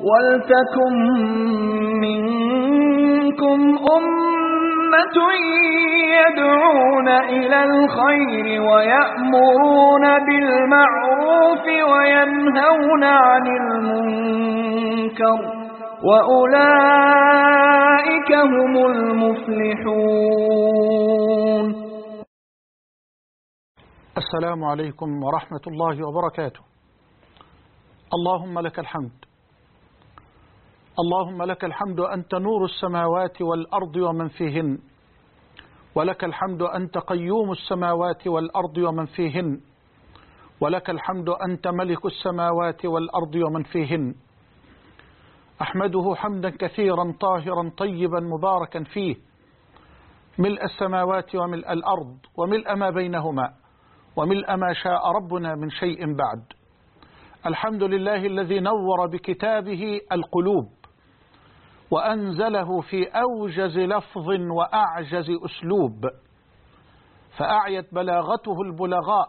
وَلْتَكُن مِّنكُمْ أُمَّةٌ يَدْعُونَ إِلَى الْخَيْرِ وَيَأْمُرُونَ بِالْمَعْرُوفِ وَيَنْهَوْنَ عَنِ الْمُنكَرِ وَأُولَئِكَ هُمُ الْمُفْلِحُونَ. السلام عليكم ورحمة الله وبركاته. اللهم لك الحمد، اللهم لك الحمد أنت نور السماوات والأرض ومن فيهن، ولك الحمد أنت قيوم السماوات والأرض ومن فيهن، ولك الحمد أنت ملك السماوات والأرض ومن فيهن. أحمده حمدا كثيرا طاهرا طيبا مباركا فيه، ملء السماوات وملء الأرض وملء ما بينهما وملء ما شاء ربنا من شيء بعد. الحمد لله الذي نور بكتابه القلوب وأنزله في أوجز لفظ وأعجز أسلوب، فأعيت بلاغته البلغاء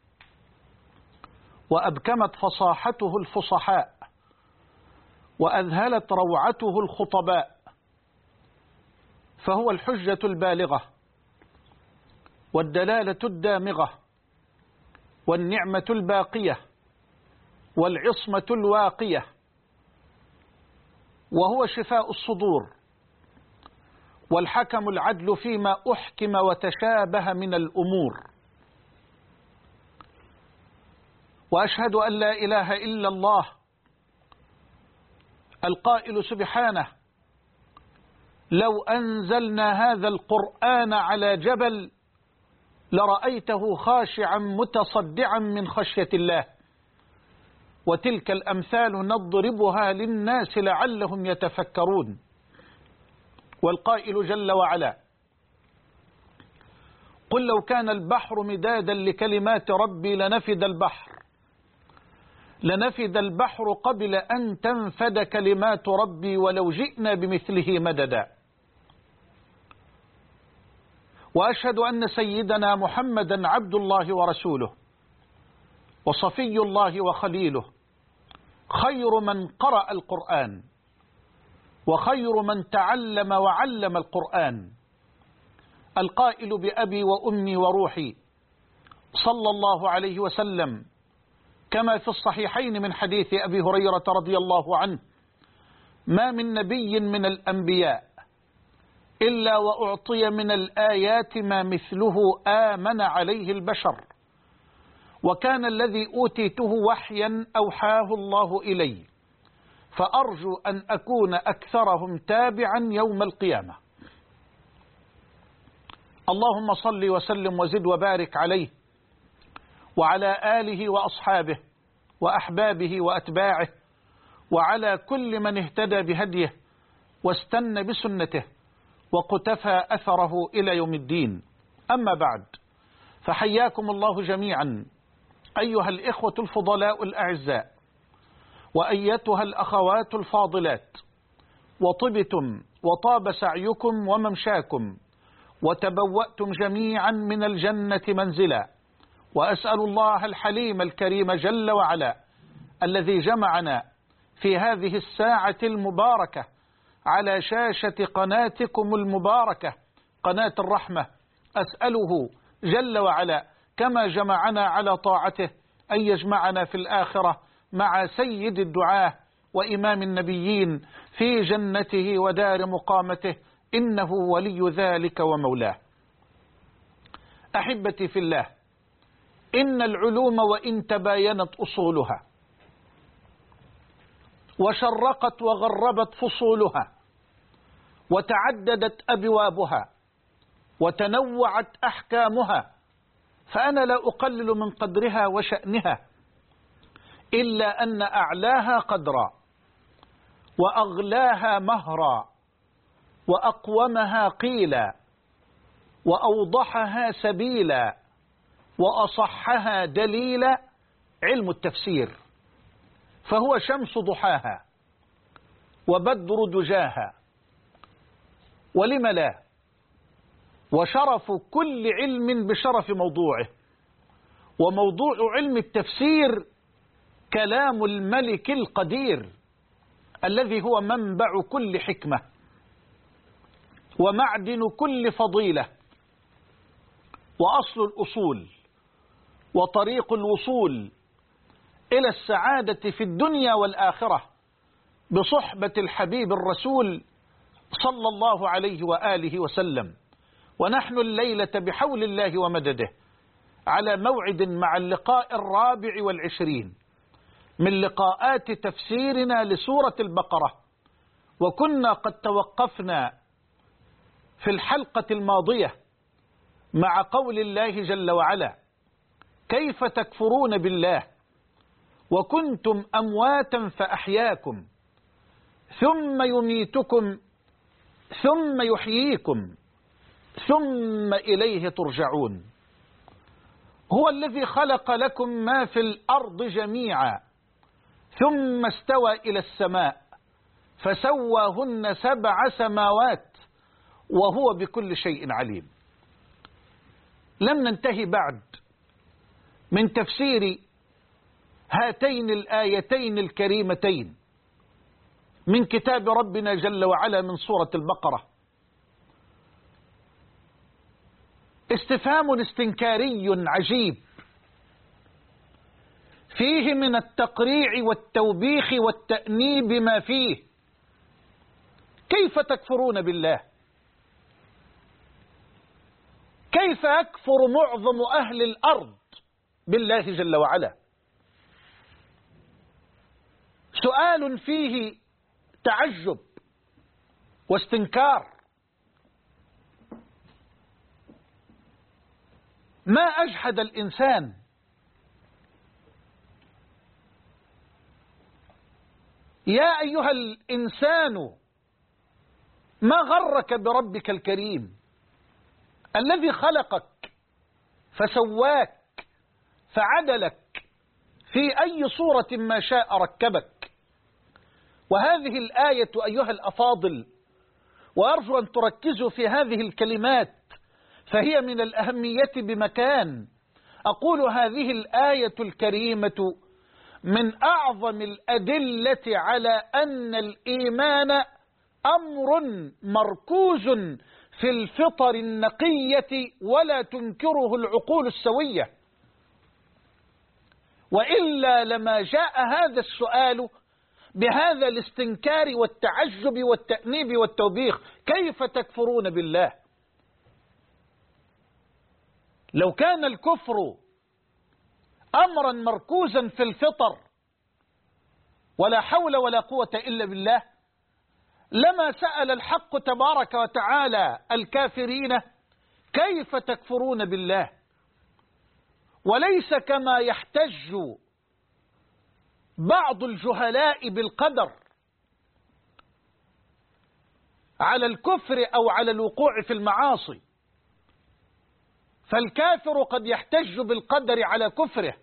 وأبكمت فصاحته الفصحاء وأذهلت روعته الخطباء، فهو الحجة البالغة والدلالة الدامغة والنعمة الباقية والعصمة الواقية، وهو شفاء الصدور والحكم العدل فيما أحكم وتشابه من الأمور. وأشهد أن لا إله إلا الله القائل سبحانه: لو أنزلنا هذا القرآن على جبل لرأيته خاشعا متصدعا من خشية الله، وتلك الأمثال نضربها للناس لعلهم يتفكرون. والقائل جل وعلا: قل لو كان البحر مدادا لكلمات ربي لنفد البحر قبل أن تنفد كلمات ربي ولو جئنا بمثله مددا. وأشهد أن سيدنا محمدا عبد الله ورسوله وصفي الله وخليله، خير من قرأ القرآن وخير من تعلم وعلم القرآن، القائل بأبي وأمي وروحي صلى الله عليه وسلم كما في الصحيحين من حديث أبي هريرة رضي الله عنه: ما من نبي من الأنبياء إلا وأعطي من الآيات ما مثله آمن عليه البشر، وكان الذي أوتيته وحيا أوحاه الله إلي، فأرجو أن أكون أكثرهم تابعا يوم القيامة. اللهم صل وسلم وزد وبارك عليه وعلى آله وأصحابه وأحبابه وأتباعه وعلى كل من اهتدى بهديه واستنى بسنته وقتفى أثره إلى يوم الدين. أما بعد، فحياكم الله جميعا أيها الإخوة الفضلاء الأعزاء، وأيتها الأخوات الفاضلات، وطبتم وطاب سعيكم وممشاكم وتبوأتم جميعا من الجنة منزلا. وأسأل الله الحليم الكريم جل وعلا الذي جمعنا في هذه الساعة المباركة على شاشة قناتكم المباركة قناة الرحمة، أسأله جل وعلا كما جمعنا على طاعته أن يجمعنا في الآخرة مع سيد الدعاة وإمام النبيين في جنته ودار مقامته، إنه ولي ذلك ومولاه. أحبتي في الله، إن العلوم وإن تباينت أصولها وشرقت وغربت فصولها وتعددت أبوابها وتنوعت أحكامها، فأنا لا أقلل من قدرها وشأنها، إلا أن أعلاها قدرا وأغلاها مهرا وأقومها قيلا وأوضحها سبيلا وأصحها دليلا علم التفسير، فهو شمس ضحاها وبدر دجاها، ولم لا، وشرف كل علم بشرف موضوعه. وموضوع علم التفسير كلام الملك القدير الذي هو منبع كل حكمة ومعدن كل فضيلة وأصل الأصول وطريق الوصول إلى السعادة في الدنيا والآخرة بصحبة الحبيب الرسول صلى الله عليه وآله وسلم. ونحن الليلة بحول الله ومدده على موعد مع اللقاء 24 من لقاءات تفسيرنا لسورة البقرة. وكنا قد توقفنا في الحلقة الماضية مع قول الله جل وعلا: كيف تكفرون بالله وكنتم أمواتا فأحياكم ثم يميتكم ثم يحييكم ثم إليه ترجعون. هو الذي خلق لكم ما في الأرض جميعا ثم استوى إلى السماء فسواهن 7 سماوات وهو بكل شيء عليم. لم ننتهي بعد من تفسير هاتين الآيتين الكريمتين من كتاب ربنا جل وعلا من سورة البقرة. استفهام استنكاري عجيب فيه من التقريع والتوبيخ والتأنيب ما فيه. كيف تكفرون بالله؟ كيف يكفر معظم أهل الأرض بالله جل وعلا؟ سؤال فيه تعجب واستنكار. ما أجحد الإنسان يا أيها الإنسان ما غرك بربك الكريم الذي خلقك فسواك فعدلك في أي صورة ما شاء ركبك. وهذه الآية أيها الأفاضل، وأرجو أن تركزوا في هذه الكلمات فهي من الأهمية بمكان. أقول هذه الآية الكريمة من أعظم الأدلة على أن الإيمان أمر مركوز في الفطر النقية ولا تنكره العقول السوية، وإلا لما جاء هذا السؤال بهذا الاستنكار والتعجب والتأنيب والتوبيخ: كيف تكفرون بالله؟ لو كان الكفر أمرا مركوزا في الفطر ولا حول ولا قوة إلا بالله لما سأل الحق تبارك وتعالى الكافرين: كيف تكفرون بالله؟ وليس كما يحتج بعض الجهلاء بالقدر على الكفر أو على الوقوع في المعاصي. فالكافر قد يحتج بالقدر على كفره،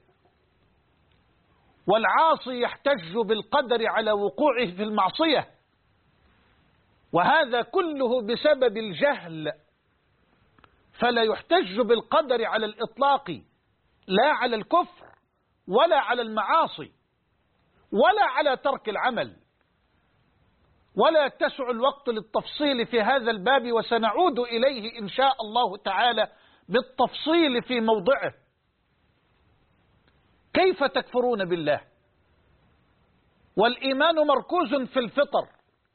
والعاصي يحتج بالقدر على وقوعه في المعصية، وهذا كله بسبب الجهل. فلا يحتج بالقدر على الإطلاق، لا على الكفر ولا على المعاصي ولا على ترك العمل. ولا يتسع الوقت للتفصيل في هذا الباب، وسنعود إليه إن شاء الله تعالى بالتفصيل في موضعه. كيف تكفرون بالله والإيمان مركوز في الفطر،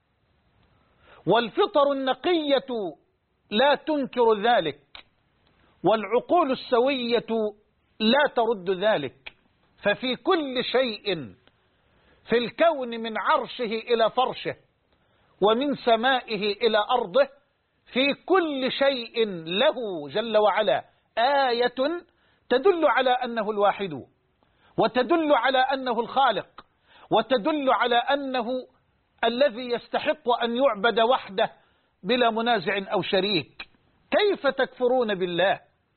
والفطر النقية لا تنكر ذلك، والعقول السوية لا ترد ذلك. ففي كل شيء في الكون من عرشه إلى فرشه ومن سمائه إلى أرضه، في كل شيء له جل وعلا آية تدل على أنه الواحد، وتدل على أنه الخالق، وتدل على أنه الذي يستحق أن يعبد وحده بلا منازع أو شريك. كيف تكفرون بالله؟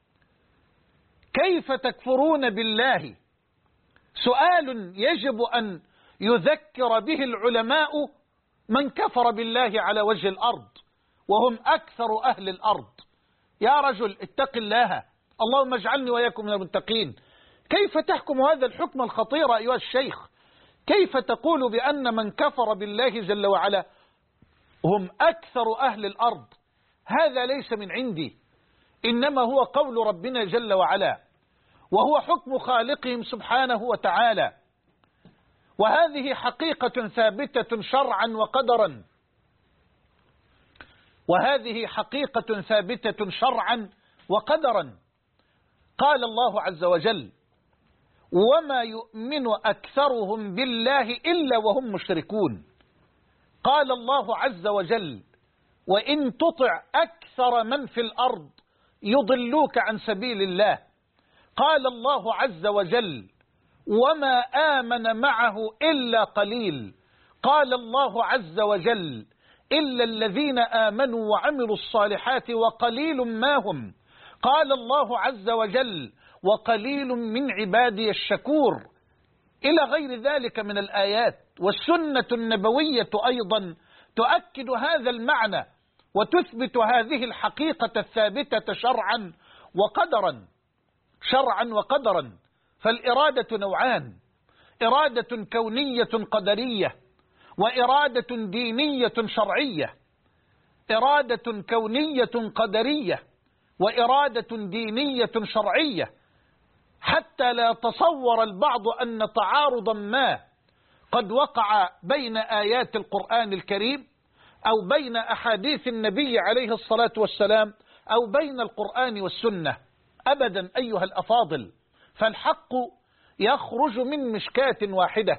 كيف تكفرون بالله؟ سؤال يجب أن يذكر به العلماء من كفر بالله على وجه الأرض، وهم أكثر أهل الأرض. يا رجل اتق الله، اللهم اجعلني وإياكم من المتقين. كيف تحكم هذا الحكم الخطير أيها الشيخ؟ كيف تقول بأن من كفر بالله جل وعلا هم أكثر أهل الأرض؟ هذا ليس من عندي، إنما هو قول ربنا جل وعلا، وهو حكم خالقهم سبحانه وتعالى، وهذه حقيقة ثابتة شرعا وقدرا، وهذه حقيقة ثابتة شرعا وقدرا. قال الله عز وجل: وما يؤمن أكثرهم بالله إلا وهم مشركون. قال الله عز وجل: وإن تطع أكثر من في الأرض يضلوك عن سبيل الله. قال الله عز وجل: وما آمن معه إلا قليل. قال الله عز وجل: إلا الذين آمنوا وعملوا الصالحات وقليل ما هم. قال الله عز وجل: وقليل من عبادي الشكور، إلى غير ذلك من الآيات. والسنة النبوية أيضا تؤكد هذا المعنى وتثبت هذه الحقيقة الثابتة شرعا وقدرا. شرعا وقدرا. فالإرادة نوعان: إرادة كونية قدرية، وإرادة دينية شرعية. إرادة كونية قدرية وإرادة دينية شرعية، حتى لا يتصور البعض أن تعارضا ما قد وقع بين آيات القرآن الكريم أو بين أحاديث النبي عليه الصلاة والسلام أو بين القرآن والسنة. أبدا أيها الأفاضل، فالحق يخرج من مشكاة واحدة،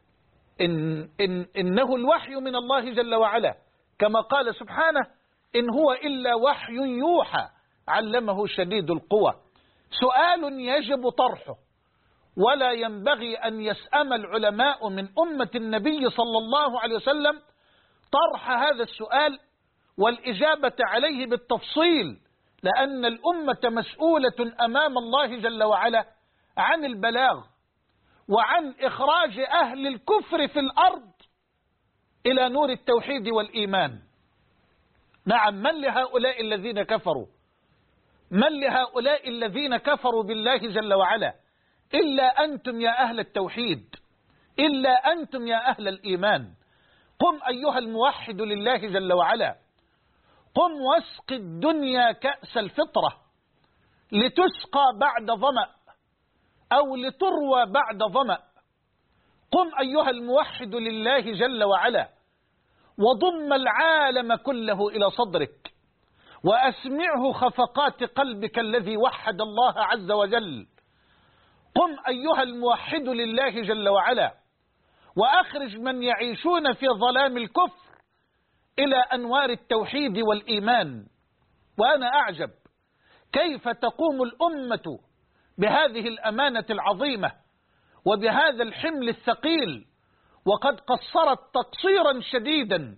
إنه الوحي من الله جل وعلا، كما قال سبحانه: إن هو إلا وحي يوحى علمه شديد القوى. سؤال يجب طرحه، ولا ينبغي أن يسأم العلماء من أمة النبي صلى الله عليه وسلم طرح هذا السؤال والإجابة عليه بالتفصيل، لأن الأمة مسؤولة أمام الله جل وعلا عن البلاغ وعن إخراج أهل الكفر في الأرض إلى نور التوحيد والإيمان. نعم، من لهؤلاء الذين كفروا؟ من لهؤلاء الذين كفروا بالله جل وعلا إلا أنتم يا أهل التوحيد، إلا أنتم يا أهل الإيمان. قم أيها الموحد لله جل وعلا، قم واسق الدنيا كأس الفطرة لتسقى بعد ظمأ أو لتروى بعد ظمأ. قم أيها الموحد لله جل وعلا وضم العالم كله إلى صدرك، وأسمعه خفقات قلبك الذي وحد الله عز وجل. قم أيها الموحد لله جل وعلا وأخرج من يعيشون في ظلام الكفر إلى أنوار التوحيد والإيمان. وأنا أعجب كيف تقوم الأمة بهذه الأمانة العظيمة وبهذا الحمل الثقيل وقد قصرت تقصيرا شديدا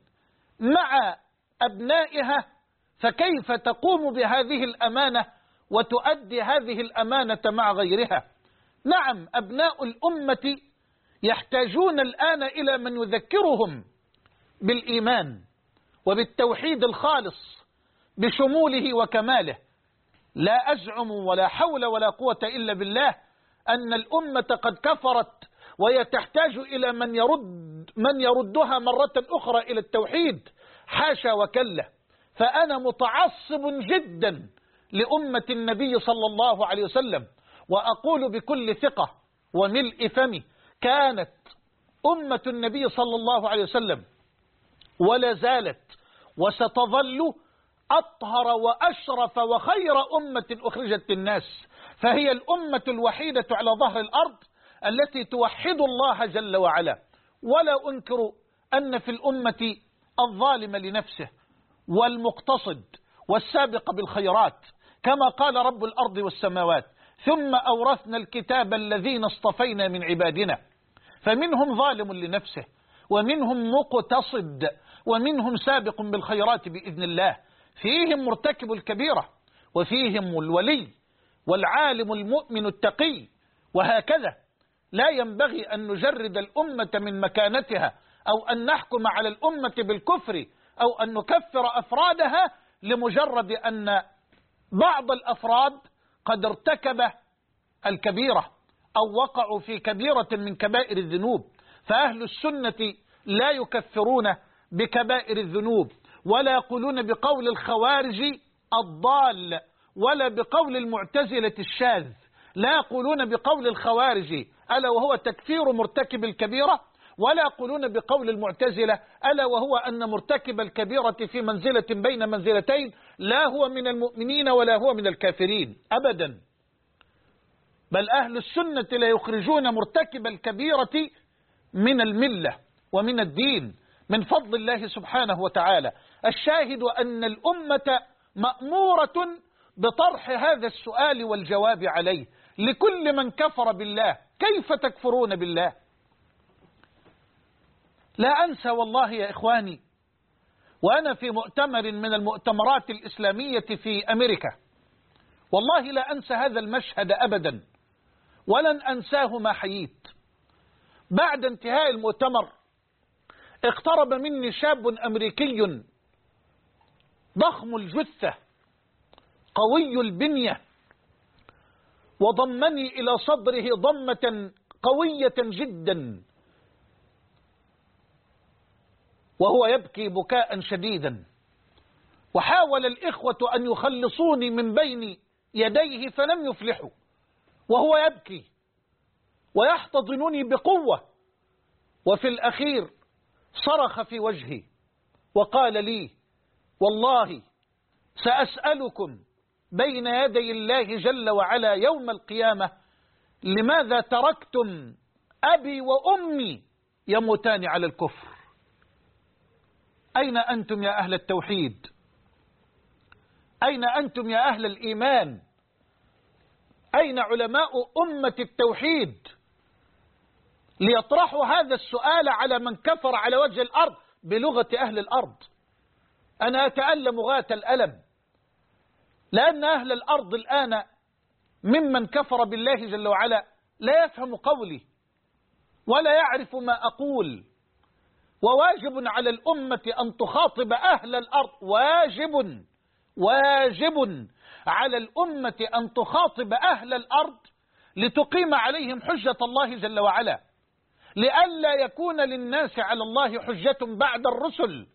مع أبنائها، فكيف تقوم بهذه الأمانة وتؤدي هذه الأمانة مع غيرها؟ نعم، أبناء الأمة يحتاجون الآن إلى من يذكرهم بالإيمان وبالتوحيد الخالص بشموله وكماله. لا أزعم ولا حول ولا قوة إلا بالله أن الأمة قد كفرت وهي تحتاج إلى من يردها مرة أخرى إلى التوحيد، حاشا وكلا. فأنا متعصب جدا لأمة النبي صلى الله عليه وسلم، وأقول بكل ثقة وملء فمي: كانت أمة النبي صلى الله عليه وسلم ولا زالت وستظل أطهر وأشرف وخير أمة أخرجت للناس، فهي الأمة الوحيدة على ظهر الأرض التي توحد الله جل وعلا. ولا أنكر أن في الأمة الظالم لنفسه والمقتصد والسابق بالخيرات، كما قال رب الأرض والسماوات: ثم أورثنا الكتاب الذين اصطفينا من عبادنا. فمنهم ظالم لنفسه، ومنهم مقتصد، ومنهم سابق بالخيرات بإذن الله. فيهم مرتكب الكبيرة، وفيهم الولي والعالم المؤمن التقي، وهكذا. لا ينبغي أن نجرد الأمة من مكانتها، أو أن نحكم على الأمة بالكفر، أو أن نكفر أفرادها لمجرد أن بعض الأفراد قد ارتكب الكبيرة أو وقعوا في كبيرة من كبائر الذنوب. فأهل السنة لا يكفرون بكبائر الذنوب، ولا يقولون بقول الخوارج الضال، ولا بقول المعتزلة الشاذ. لا يقولون بقول الخوارج ألا وهو تكفير مرتكب الكبيرة، ولا يقولون بقول المعتزلة ألا وهو أن مرتكب الكبيرة في منزلة بين منزلتين، لا هو من المؤمنين ولا هو من الكافرين أبدا. بل أهل السنة لا يخرجون مرتكب الكبيرة من الملة ومن الدين من فضل الله سبحانه وتعالى. الشاهد أن الأمة مأمورة بطرح هذا السؤال والجواب عليه لكل من كفر بالله: كيف تكفرون بالله؟ لا أنسى والله يا إخواني، وأنا في مؤتمر من المؤتمرات الإسلامية في أمريكا، والله لا أنسى هذا المشهد أبدا، ولن أنساه ما حييت. بعد انتهاء المؤتمر اقترب مني شاب أمريكي ضخم الجثة قوي البنية، وضمني إلى صدره ضمة قوية جدا، وهو يبكي بكاء شديدا، وحاول الإخوة أن يخلصوني من بين يديه فلم يفلحوا، وهو يبكي ويحتضنني بقوة، وفي الأخير صرخ في وجهي وقال لي: والله سأسألكم بين يدي الله جل وعلا يوم القيامة لماذا تركتم أبي وأمي يموتان على الكفر؟ أين أنتم يا أهل التوحيد؟ أين أنتم يا أهل الإيمان؟ أين علماء أمة التوحيد ليطرحوا هذا السؤال على من كفر على وجه الأرض بلغة أهل الأرض؟ أنا أتألم غاية الألم، لأن أهل الأرض الآن ممن كفر بالله جل وعلا لا يفهم قولي ولا يعرف ما أقول، وواجب على الأمة أن تخاطب أهل الأرض، واجب على الأمة أن تخاطب أهل الأرض لتقيم عليهم حجة الله جل وعلا، لئلا يكون للناس على الله حجة بعد الرسل.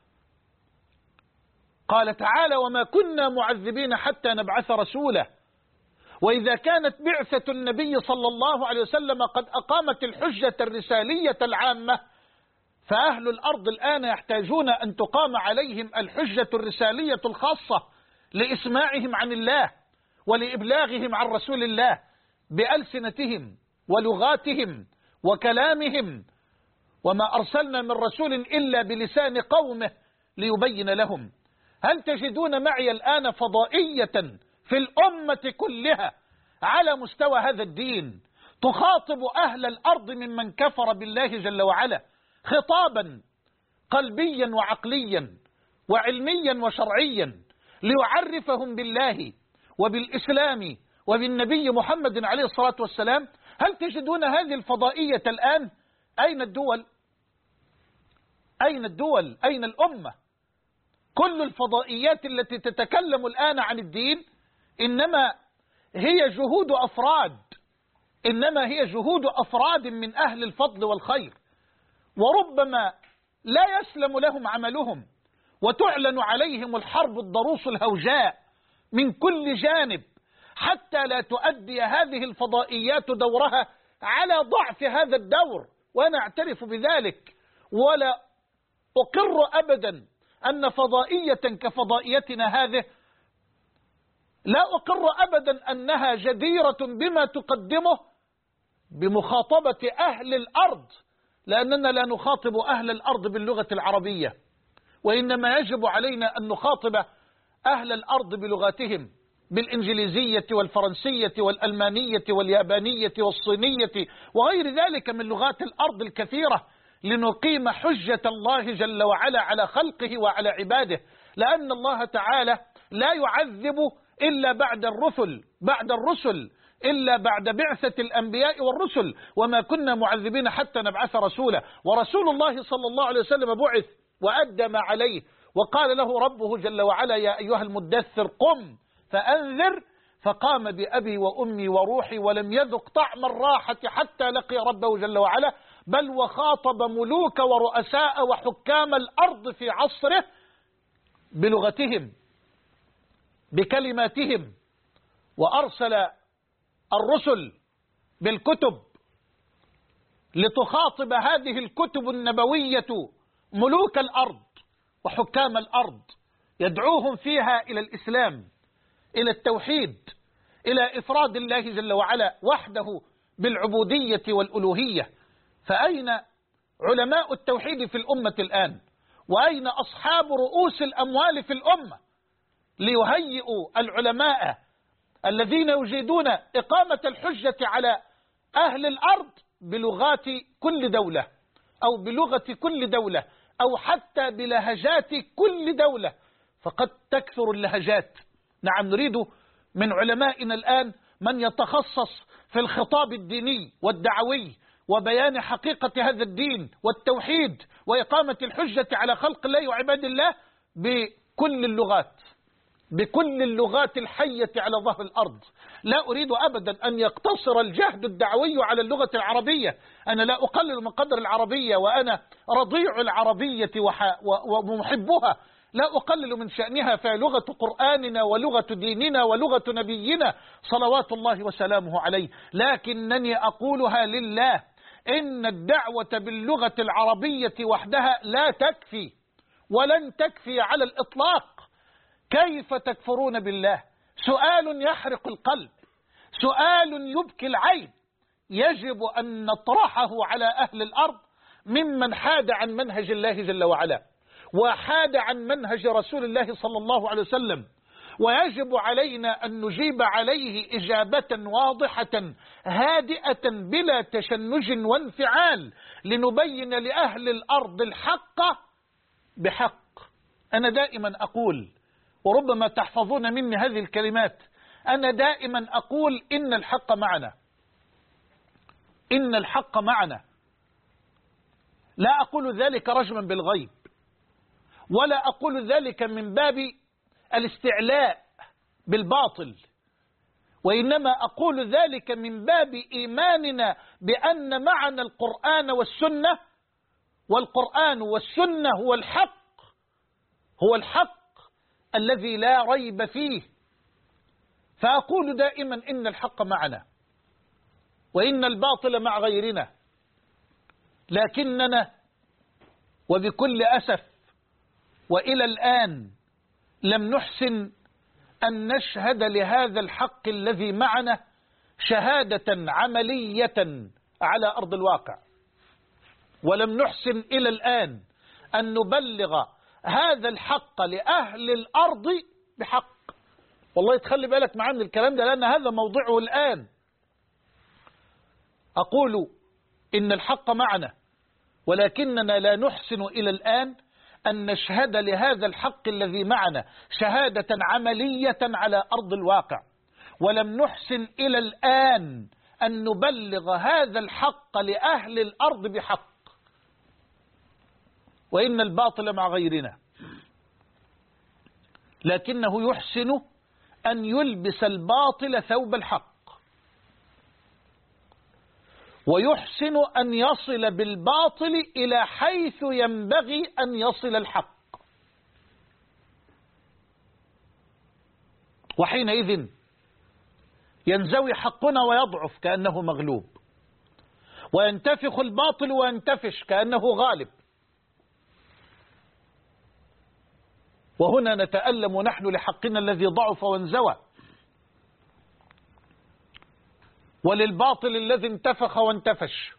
قال تعالى: وما كنا معذبين حتى نبعث رسولا. وإذا كانت بعثة النبي صلى الله عليه وسلم قد أقامت الحجة الرسالية العامة، فأهل الأرض الآن يحتاجون أن تقام عليهم الحجة الرسالية الخاصة لإسماعهم عن الله ولإبلاغهم عن رسول الله بألسنتهم ولغاتهم وكلامهم، وما أرسلنا من رسول إلا بلسان قومه ليبين لهم. هل تجدون معي الآن فضائية في الأمة كلها على مستوى هذا الدين تخاطب أهل الأرض ممن كفر بالله جل وعلا خطابا قلبيا وعقليا وعلميا وشرعيا ليعرفهم بالله وبالإسلام وبالنبي محمد عليه الصلاة والسلام؟ هل تجدون هذه الفضائية الآن؟ أين الدول؟ أين الدول؟ أين الأمة؟ كل الفضائيات التي تتكلم الآن عن الدين إنما هي جهود أفراد من أهل الفضل والخير، وربما لا يسلم لهم عملهم، وتعلن عليهم الحرب الضروس الهوجاء من كل جانب حتى لا تؤدي هذه الفضائيات دورها على ضعف هذا الدور، وأنا أعترف بذلك، ولا أقر أبدا أن فضائية كفضائيتنا هذه، لا أقر أبدا أنها جديرة بما تقدمه بمخاطبة أهل الأرض، لأننا لا نخاطب أهل الأرض باللغة العربية، وإنما يجب علينا أن نخاطب أهل الأرض بلغاتهم، بالإنجليزية والفرنسية والألمانية واليابانية والصينية وغير ذلك من لغات الأرض الكثيرة، لنقيم حجة الله جل وعلا على خلقه وعلى عباده، لأن الله تعالى لا يعذب إلا بعد الرسل إلا بعد بعثة الأنبياء والرسل، وما كنا معذبين حتى نبعث رسولا. ورسول الله صلى الله عليه وسلم بعث وأدى ما عليه، وقال له ربه جل وعلا: يا أيها المدثر قم فأنذر، فقام بأبي وأمي وروحي ولم يذق طعم الراحة حتى لقي ربه جل وعلا. بل وخاطب ملوك ورؤساء وحكام الأرض في عصره بلغتهم بكلماتهم، وأرسل الرسل بالكتب لتخاطب هذه الكتب النبوية ملوك الأرض وحكام الأرض، يدعوهم فيها إلى الإسلام، إلى التوحيد، إلى إفراد الله جل وعلا وحده بالعبودية والألوهية. فأين علماء التوحيد في الأمة الآن؟ وأين أصحاب رؤوس الأموال في الأمة ليهيئوا العلماء الذين يجيدون إقامة الحجة على أهل الأرض بلغات كل دولة أو بلغة كل دولة أو حتى بلهجات كل دولة؟ فقد تكثر اللهجات. نعم، نريد من علمائنا الآن من يتخصص في الخطاب الديني والدعوي وبيان حقيقة هذا الدين والتوحيد وإقامة الحجة على خلق الله وعباد الله بكل اللغات، بكل اللغات الحية على ظهر الأرض. لا أريد أبدا أن يقتصر الجهد الدعوي على اللغة العربية. أنا لا أقلل من قدر العربية، وأنا رضيع العربية ومحبها، لا أقلل من شأنها، فلغة قرآننا ولغة ديننا ولغة نبينا صلوات الله وسلامه عليه. لكنني أقولها لله، إن الدعوة باللغة العربية وحدها لا تكفي ولن تكفي على الإطلاق. كيف تكفرون بالله؟ سؤال يحرق القلب، سؤال يبكي العين، يجب أن نطرحه على أهل الأرض ممن حاد عن منهج الله جل وعلا وحاد عن منهج رسول الله صلى الله عليه وسلم، ويجب علينا أن نجيب عليه إجابة واضحة هادئة بلا تشنج وانفعال، لنبين لأهل الأرض الحق بحق. أنا دائما أقول، وربما تحفظون مني هذه الكلمات، أنا دائما أقول إن الحق معنا، إن الحق معنا. لا أقول ذلك رجما بالغيب، ولا أقول ذلك من باب الاستعلاء بالباطل، وإنما أقول ذلك من باب إيماننا بأن معنا القرآن والسنة، والقرآن والسنة هو الحق، هو الحق الذي لا ريب فيه. فأقول دائما إن الحق معنا وإن الباطل مع غيرنا. لكننا وبكل أسف وإلى الآن لم نحسن أن نشهد لهذا الحق الذي معنا شهادة عملية على أرض الواقع، ولم نحسن إلى الآن أن نبلغ هذا الحق لأهل الأرض بحق. والله تخلي بالك معانا من الكلام ده، لأن هذا موضوعه الآن. أقول إن الحق معنا، ولكننا لا نحسن إلى الآن أن نشهد لهذا الحق الذي معنا شهادة عملية على أرض الواقع، ولم نحسن إلى الآن أن نبلغ هذا الحق لأهل الأرض بحق. وإن الباطل مع غيرنا، لكنه يحسن أن يلبس الباطل ثوب الحق، ويحسن أن يصل بالباطل إلى حيث ينبغي أن يصل الحق. وحينئذ ينزوي حقنا ويضعف كأنه مغلوب، وينتفخ الباطل وينتفش كأنه غالب. وهنا نتألم نحن لحقنا الذي ضعف وانزوى، وللباطل الذي انتفخ وانتفش.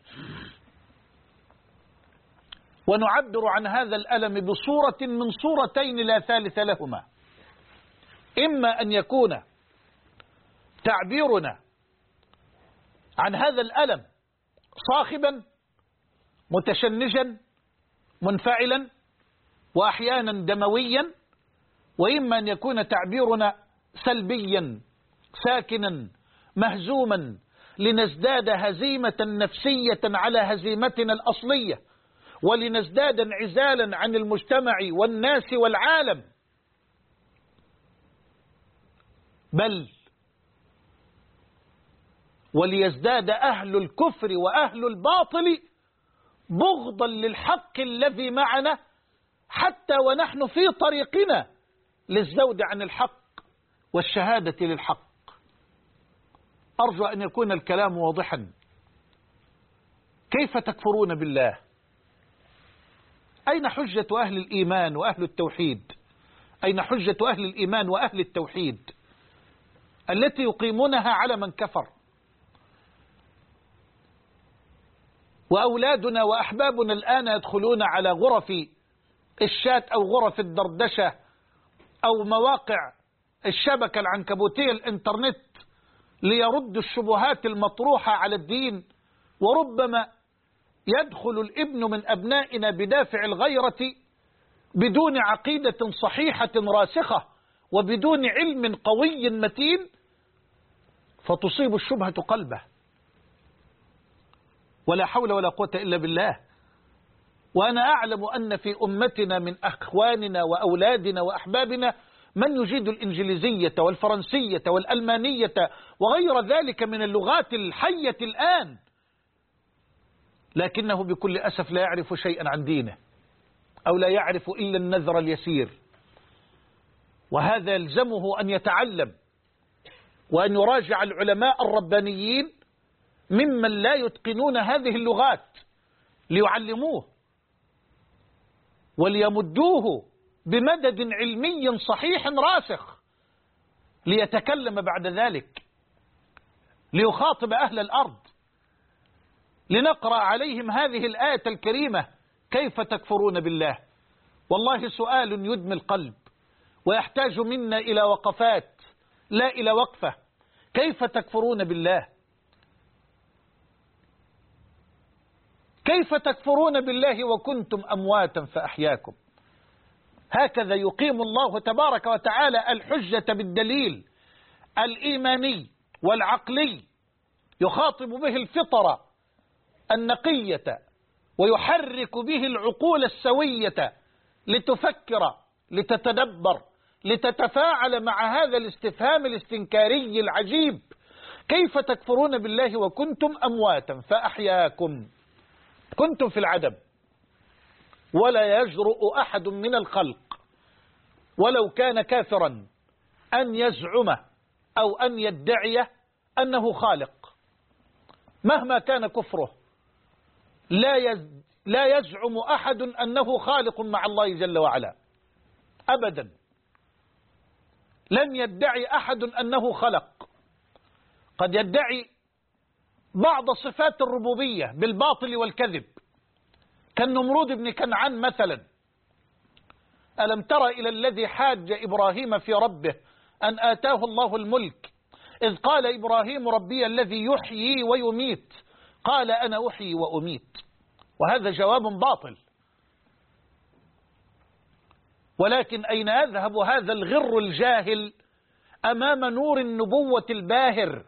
ونعبر عن هذا الألم بصورة من صورتين لا ثالث لهما. إما أن يكون تعبيرنا عن هذا الألم صاخبا متشنجا منفعلا وأحيانا دمويا، وإما أن يكون تعبيرنا سلبيا ساكنا مهزوما، لنزداد هزيمة نفسية على هزيمتنا الأصلية، ولنزداد انعزالا عن المجتمع والناس والعالم، بل وليزداد أهل الكفر وأهل الباطل بغضا للحق الذي معنا حتى ونحن في طريقنا للزود عن الحق والشهادة للحق. أرجو أن يكون الكلام واضحا. كيف تكفرون بالله؟ أين حجة أهل الإيمان وأهل التوحيد؟ أين حجة أهل الإيمان وأهل التوحيد التي يقيمونها على من كفر؟ وأولادنا وأحبابنا الآن يدخلون على غرف الشات أو غرف الدردشة أو مواقع الشبكة العنكبوتية الإنترنت ليردوا الشبهات المطروحة على الدين، وربما يدخل الابن من أبنائنا بدافع الغيرة بدون عقيدة صحيحة راسخة وبدون علم قوي متين، فتصيب الشبهة قلبه. ولا حول ولا قوة إلا بالله. وأنا أعلم أن في أمتنا من أخواننا وأولادنا وأحبابنا من يجيد الإنجليزية والفرنسية والألمانية وغير ذلك من اللغات الحية الآن، لكنه بكل أسف لا يعرف شيئا عن دينه، أو لا يعرف إلا النذر اليسير. وهذا يلزمه أن يتعلم وأن يراجع العلماء الربانيين ممن لا يتقنون هذه اللغات ليعلموه وليمدوه بمدد علمي صحيح راسخ ليتكلم بعد ذلك، ليخاطب أهل الأرض، لنقرأ عليهم هذه الآية الكريمة: كيف تكفرون بالله؟ والله سؤال يدمي القلب ويحتاج منا إلى وقفات لا إلى وقفة. كيف تكفرون بالله؟ كيف تكفرون بالله وكنتم أمواتا فأحياكم؟ هكذا يقيم الله تبارك وتعالى الحجة بالدليل الإيماني والعقلي، يخاطب به الفطرة النقية ويحرك به العقول السوية لتفكر، لتتدبر، لتتفاعل مع هذا الاستفهام الاستنكاري العجيب: كيف تكفرون بالله وكنتم أمواتا فأحياكم؟ كنتم في العدم، ولا يجرؤ أحد من الخلق ولو كان كافرا أن يزعم أو أن يدعي أنه خالق مهما كان كفره. لا يزعم أحد أنه خالق مع الله جل وعلا أبدا. لن يدعي أحد أنه خلق. قد يدعي بعض صفات الربوبية بالباطل والكذب، كالنمرود بن كنعان مثلا. ألم تر إلى الذي حاج إبراهيم في ربه أن آتاه الله الملك إذ قال إبراهيم ربي الذي يحيي ويميت قال أنا أحيي وأميت. وهذا جواب باطل. ولكن أين يذهب هذا الغر الجاهل أمام نور النبوة الباهر؟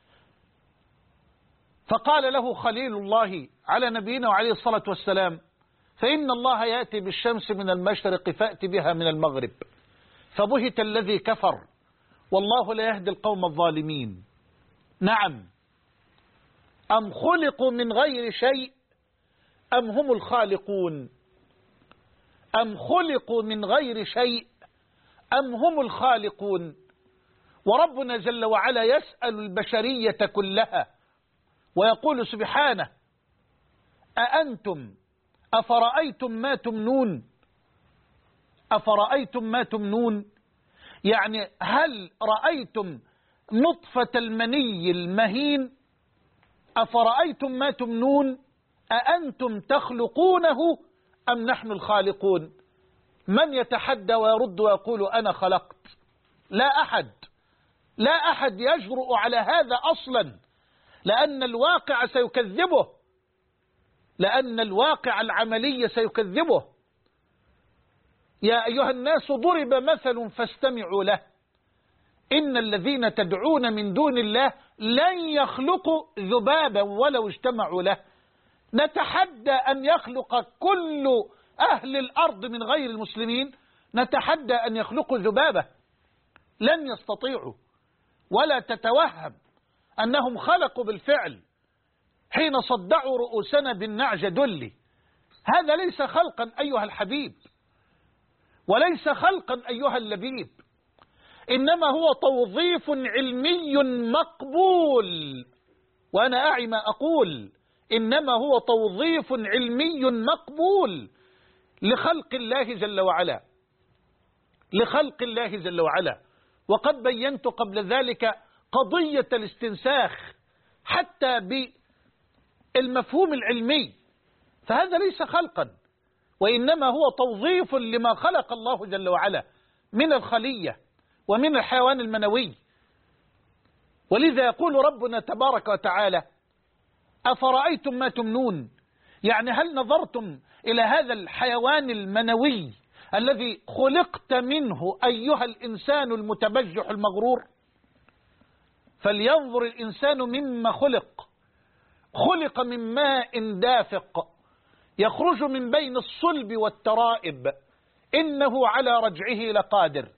فقال له خليل الله على نبينا وعليه الصلاة والسلام: فإن الله يأتي بالشمس من المشرق فأتي بها من المغرب. فبهت الذي كفر والله لا يهدي القوم الظالمين. نعم، أم خلقوا من غير شيء أم هم الخالقون؟ أم خلقوا من غير شيء أم هم الخالقون؟ وربنا جل وعلا يسأل البشرية كلها ويقول سبحانه: أأنتم أفرأيتم ما تمنون؟ أفرأيتم ما تمنون يعني هل رأيتم نطفة المني المهين؟ أفرأيتم ما تمنون أأنتم تخلقونه أم نحن الخالقون؟ من يتحدى ويرد ويقول أنا خلقت؟ لا أحد، لا أحد يجرؤ على هذا أصلا، لأن الواقع سيكذبه، لأن الواقع العملي سيكذبه. يا أيها الناس ضرب مثل فاستمعوا له: إن الذين تدعون من دون الله لن يخلقوا ذبابا ولو اجتمعوا له. نتحدى أن يخلق كل أهل الأرض من غير المسلمين، نتحدى أن يخلقوا ذبابة، لن يستطيعوا. ولا تتوهم أنهم خلقوا بالفعل حين صدعوا رؤوسنا بالنعج دلي هذا ليس خلقا أيها الحبيب، وليس خلقا أيها اللبيب، إنما هو توظيف علمي مقبول. وأنا أعي ما أقول، إنما هو توظيف علمي مقبول لخلق الله جل وعلا، لخلق الله جل وعلا. وقد بينت قبل ذلك قضية الاستنساخ حتى بالمفهوم العلمي، فهذا ليس خلقا، وإنما هو توظيف لما خلق الله جل وعلا من الخلية ومن الحيوان المنوي. ولذا يقول ربنا تبارك وتعالى: أفرأيتم ما تمنون، يعني هل نظرتم إلى هذا الحيوان المنوي الذي خلقت منه أيها الإنسان المتبجح المغرور؟ فلينظر الإنسان مما خلق، خلق من ماء دافق يخرج من بين الصلب والترائب، إنه على رجعه لقادر.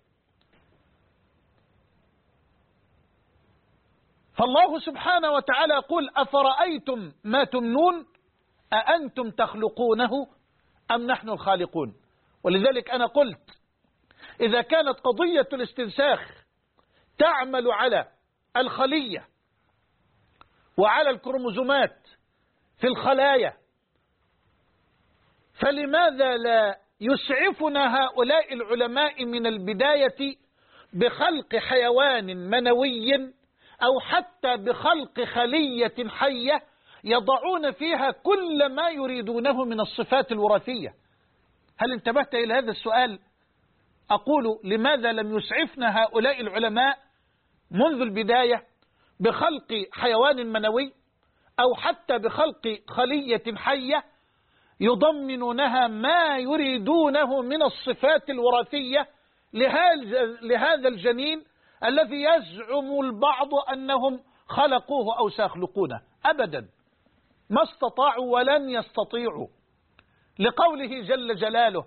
فالله سبحانه وتعالى يقول: أفرأيتم ما تمنون أأنتم تخلقونه أم نحن الخالقون؟ ولذلك أنا قلت إذا كانت قضية الاستنساخ تعمل على الخلية وعلى الكروموزومات في الخلايا، فلماذا لا يسعفنا هؤلاء العلماء من البداية بخلق حيوان منوي أو حتى بخلق خلية حية يضعون فيها كل ما يريدونه من الصفات الوراثية؟ هل انتبهت إلى هذا السؤال؟ أقول لماذا لم يسعفنا هؤلاء العلماء منذ البداية بخلق حيوان منوي أو حتى بخلق خلية حية يضمنونها ما يريدونه من الصفات الوراثية لهذا الجنين الذي يزعم البعض أنهم خلقوه أو سيخلقونه؟ أبدا، ما استطاعوا ولن يستطيعوا، لقوله جل جلاله: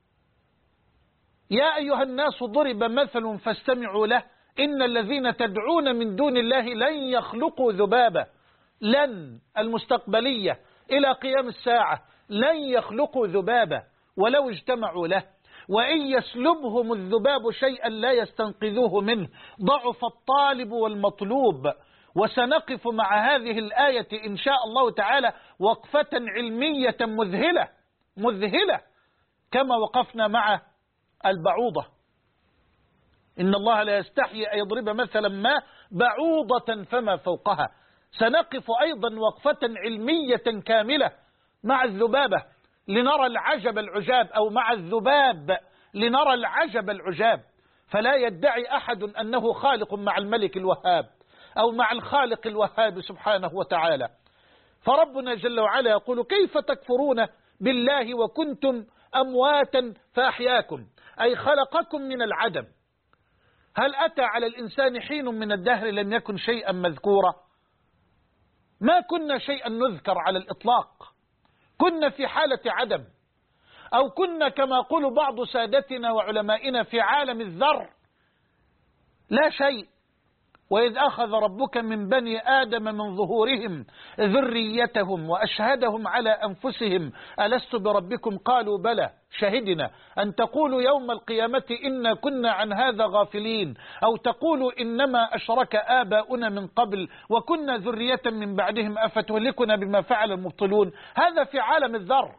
يا أيها الناس ضرب مثل فاستمعوا له إن الذين تدعون من دون الله لن يخلقوا ذبابا. لن المستقبلية إلى قيام الساعة، لن يخلقوا ذبابا ولو اجتمعوا له، وإن يسلبهم الذباب شيئا لا يستنقذوه منه، ضعف الطالب والمطلوب. وسنقف مع هذه الآية إن شاء الله تعالى وقفة علمية مذهلة كما وقفنا مع البعوضة. إن الله لا يستحيي أن يضرب مثلا ما بعوضة فما فوقها. سنقف أيضا وقفة علمية كاملة مع الذبابة لنرى العجب العجاب، أو مع الذباب لنرى العجب العجاب. فلا يدعي أحد أنه خالق مع الملك الوهاب أو مع الخالق الوهاب سبحانه وتعالى. فربنا جل وعلا يقول: كيف تكفرون بالله وكنتم أمواتا فأحياكم، أي خلقكم من العدم. هل أتى على الإنسان حين من الدهر لم يكن شيئا مذكورا؟ ما كنا شيئا نذكر على الإطلاق، كنا في حالة عدم، أو كنا كما يقول بعض سادتنا وعلمائنا في عالم الذر، لا شيء. وإذ أخذ ربك من بني آدم من ظهورهم ذريتهم وأشهدهم على أنفسهم ألست بربكم قالوا بلى شهدنا أن تقولوا يوم القيامة إنا كنا عن هذا غافلين، أو تقولوا إنما أشرك آباؤنا من قبل وكنا ذرية من بعدهم أفتهلكنا بما فعل المبطلون. هذا في عالم الذر،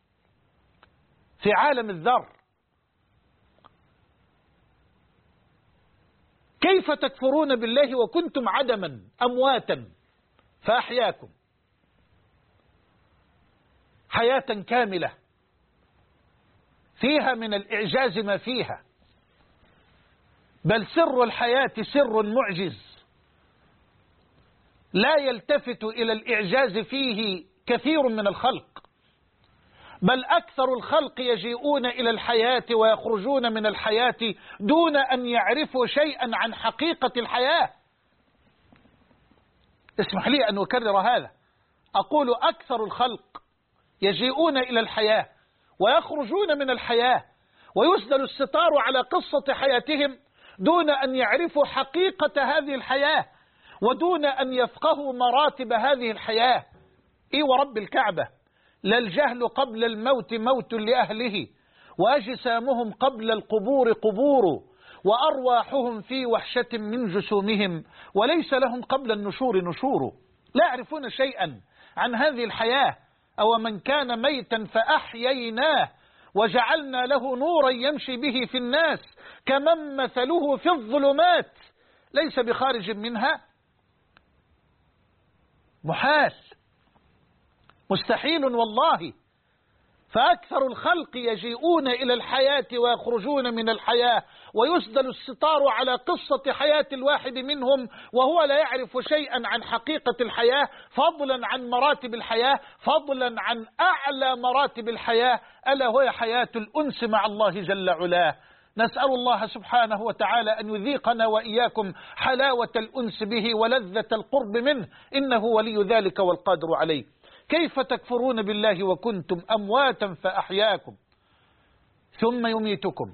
في عالم الذر. كيف تكفرون بالله وكنتم عدما أمواتا فأحياكم، حياة كاملة فيها من الإعجاز ما فيها، بل سر الحياة سر معجز لا يلتفت إلى الإعجاز فيه كثير من الخلق، بل أكثر الخلق يجيئون إلى الحياة ويخرجون من الحياة دون أن يعرفوا شيئا عن حقيقة الحياة. اسمح لي أن أكرر هذا، أقول أكثر الخلق يجيئون إلى الحياة ويخرجون من الحياة ويسدل الستار على قصة حياتهم دون أن يعرفوا حقيقة هذه الحياة ودون أن يفقهوا مراتب هذه الحياة. إيه ورب الكعبة، لا الجهل قبل الموت موت لأهله، وأجسامهم قبل القبور قبور، وأرواحهم في وحشة من جسومهم، وليس لهم قبل النشور نشور. لا يعرفون شيئا عن هذه الحياة. أو من كان ميتا فأحييناه وجعلنا له نورا يمشي به في الناس كمن مثله في الظلمات ليس بخارج منها. محال، مستحيل والله. فأكثر الخلق يجيئون إلى الحياة ويخرجون من الحياة، ويسدل الستار على قصة حياة الواحد منهم وهو لا يعرف شيئا عن حقيقة الحياة، فضلا عن مراتب الحياة، فضلا عن أعلى مراتب الحياة، ألا وهي حياة الأنس مع الله جل علاه. نسأل الله سبحانه وتعالى أن يذيقنا وإياكم حلاوة الأنس به ولذة القرب منه، إنه ولي ذلك والقادر عليه. كيف تكفرون بالله وكنتم أمواتا فأحياكم ثم يميتكم؟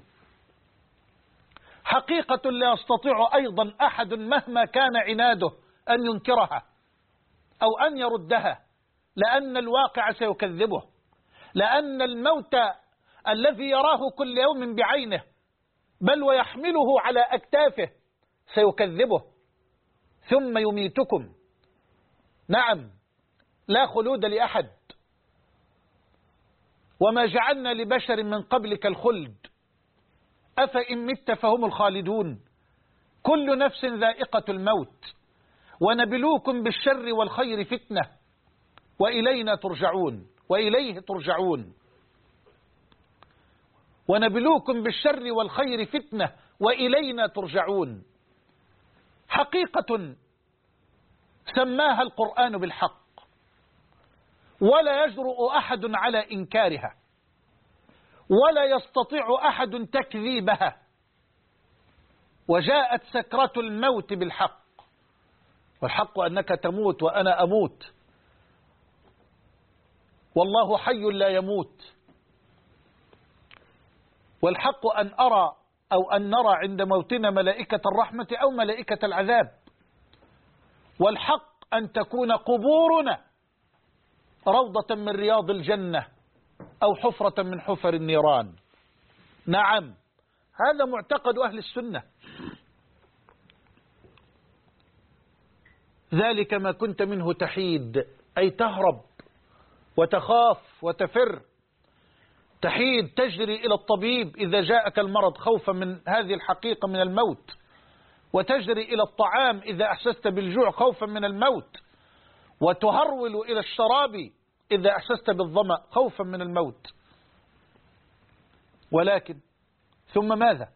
حقيقة لا يستطيع أيضا أحد مهما كان عناده أن ينكرها أو أن يردها، لأن الواقع سيكذبه، لأن الموت الذي يراه كل يوم بعينه بل ويحمله على أكتافه سيكذبه. ثم يميتكم، نعم، لا خلود لأحد، وما جعلنا لبشر من قبلك الخلد أفإن مت فهم الخالدون. كل نفس ذائقة الموت، ونبلوكم بالشر والخير فتنة وإلينا ترجعون، وإليه ترجعون. ونبلوكم بالشر والخير فتنة وإلينا ترجعون. حقيقة سماها القرآن بالحق، ولا يجرؤ أحد على إنكارها، ولا يستطيع أحد تكذيبها. وجاءت سكرة الموت بالحق، والحق أنك تموت وأنا أموت، والله حي لا يموت. والحق أن أرى أو أن نرى عند موتنا ملائكة الرحمة أو ملائكة العذاب. والحق أن تكون قبورنا روضة من رياض الجنة أو حفرة من حفر النيران. نعم، هذا معتقد أهل السنة. ذلك ما كنت منه تحيد، أي تهرب وتخاف وتفر. تحيد، تجري إلى الطبيب إذا جاءك المرض خوفا من هذه الحقيقة من الموت، وتجري إلى الطعام إذا أحسست بالجوع خوفا من الموت، وتهرول إلى الشراب إذا أحسست بالظمأ خوفا من الموت. ولكن ثم ماذا؟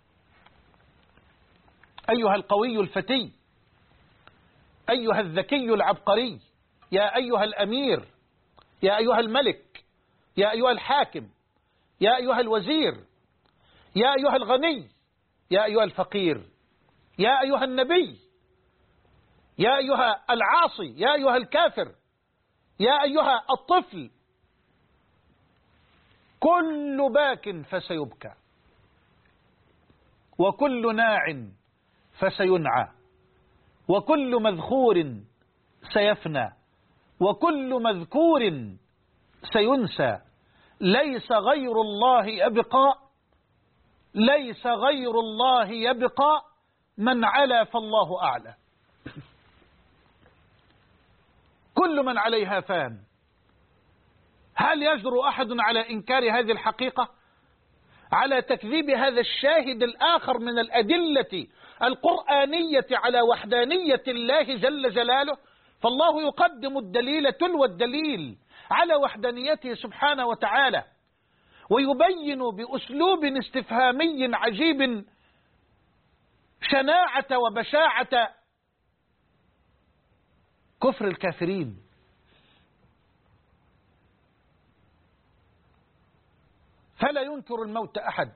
أيها القوي الفتي، أيها الذكي العبقري، يا أيها الأمير، يا أيها الملك، يا أيها الحاكم، يا أيها الوزير، يا أيها الغني، يا أيها الفقير، يا أيها النبي، يا أيها العاصي، يا أيها الكافر، يا أيها الطفل، كل باك فسيبكى، وكل ناع فسينعى، وكل مذخور سيفنى، وكل مذكور سينسى. ليس غير الله يبقى، ليس غير الله يبقى، من علا فالله أعلى. كل من عليها فان. هل يجرؤ أحد على إنكار هذه الحقيقة؟ على تكذيب هذا الشاهد الآخر من الأدلة القرآنية على وحدانية الله جل جلاله؟ فالله يقدم الدليل تلو الدليل على وحدانيته سبحانه وتعالى، ويبين بأسلوب استفهامي عجيب شناعة وبشاعة كفر الكافرين. فلا ينكر الموت أحد.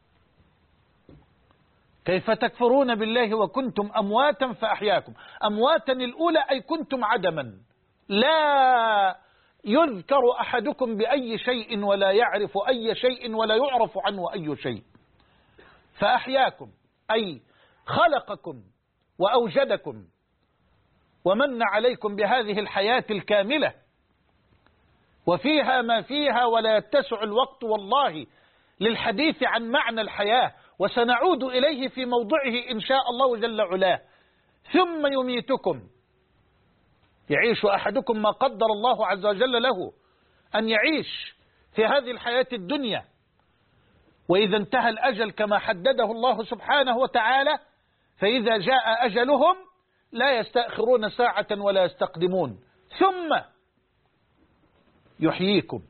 كيف تكفرون بالله وكنتم أمواتا فأحياكم؟ أمواتا الأولى أي كنتم عدما، لا يذكر أحدكم بأي شيء ولا يعرف أي شيء ولا يعرف عنه أي شيء. فأحياكم أي خلقكم وأوجدكم ومن عليكم بهذه الحياة الكاملة وفيها ما فيها، ولا يتسع الوقت والله للحديث عن معنى الحياة، وسنعود إليه في موضعه إن شاء الله جل علاه. ثم يميتكم، يعيش أحدكم ما قدر الله عز وجل له أن يعيش في هذه الحياة الدنيا، وإذا انتهى الأجل كما حدده الله سبحانه وتعالى، فإذا جاء أجلهم لا يستأخرون ساعة ولا يستقدمون. ثم يحييكم.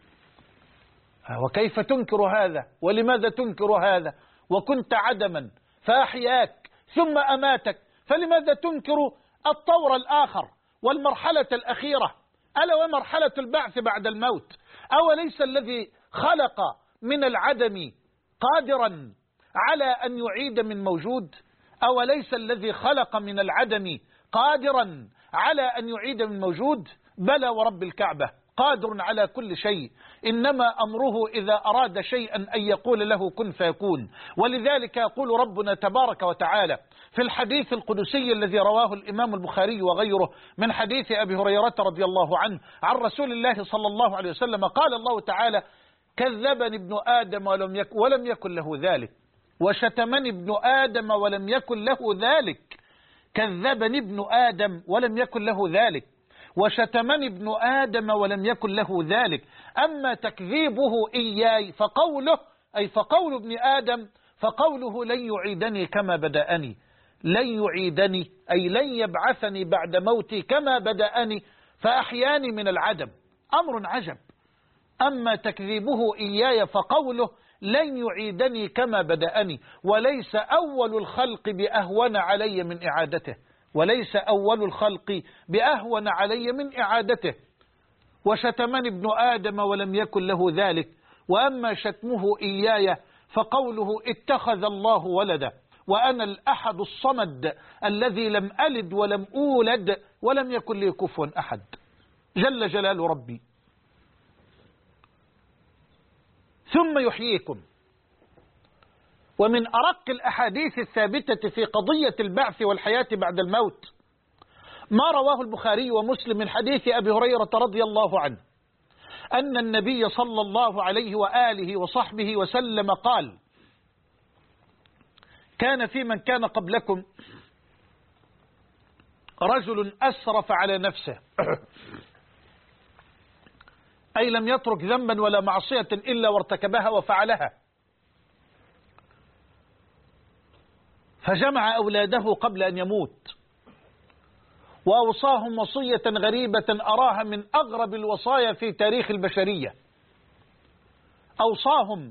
وكيف تنكر هذا؟ ولماذا تنكر هذا وكنت عدما فأحياك ثم أماتك؟ فلماذا تنكر الطور الآخر والمرحلة الأخيرة، ألا ومرحلة البعث بعد الموت؟ أوليس الذي خلق من العدم قادرا على أن يعيد من موجود؟ أوليس الذي خلق من العدم قادرا على أن يعيد من موجود؟ بلى ورب الكعبة قادر على كل شيء، إنما أمره إذا أراد شيئا أن يقول له كن فيكون. ولذلك يقول ربنا تبارك وتعالى في الحديث القدسي الذي رواه الإمام البخاري وغيره من حديث أبي هريرة رضي الله عنه عن رسول الله صلى الله عليه وسلم، قال الله تعالى: كذبني ابن آدم ولم يكن له ذلك، وشتمني ابن آدم ولم يكن له ذلك. كذبني ابن آدم ولم يكن له ذلك، وشتمني ابن آدم ولم يكن له ذلك. أما تكذيبه إياي فقوله، أي فقول ابن آدم، فقوله لن يعيدني كما بدأني. لن يعيدني أي لن يبعثني بعد موتي كما بدأني، فأحياني من العدم. أمر عجب. أما تكذيبه إياي فقوله لن يعيدني كما بدأني، وليس أول الخلق بأهون علي من إعادته، وليس أول الخلق بأهون علي من إعادته. وشتمني ابن آدم ولم يكن له ذلك. وأما شتمه إياي فقوله اتخذ الله ولدا وأنا الأحد الصمد الذي لم ألد ولم أولد ولم يكن لي كفوا أحد، جل جلال ربي. ثم يحييكم. ومن أرق الأحاديث الثابتة في قضية البعث والحياة بعد الموت ما رواه البخاري ومسلم من حديث أبي هريرة رضي الله عنه أن النبي صلى الله عليه وآله وصحبه وسلم قال: كان في من كان قبلكم رجل أسرف على نفسه، أي لم يترك ذنبا ولا معصية إلا وارتكبها وفعلها، فجمع أولاده قبل أن يموت وأوصاهم وصية غريبة أراها من أغرب الوصايا في تاريخ البشرية. أوصاهم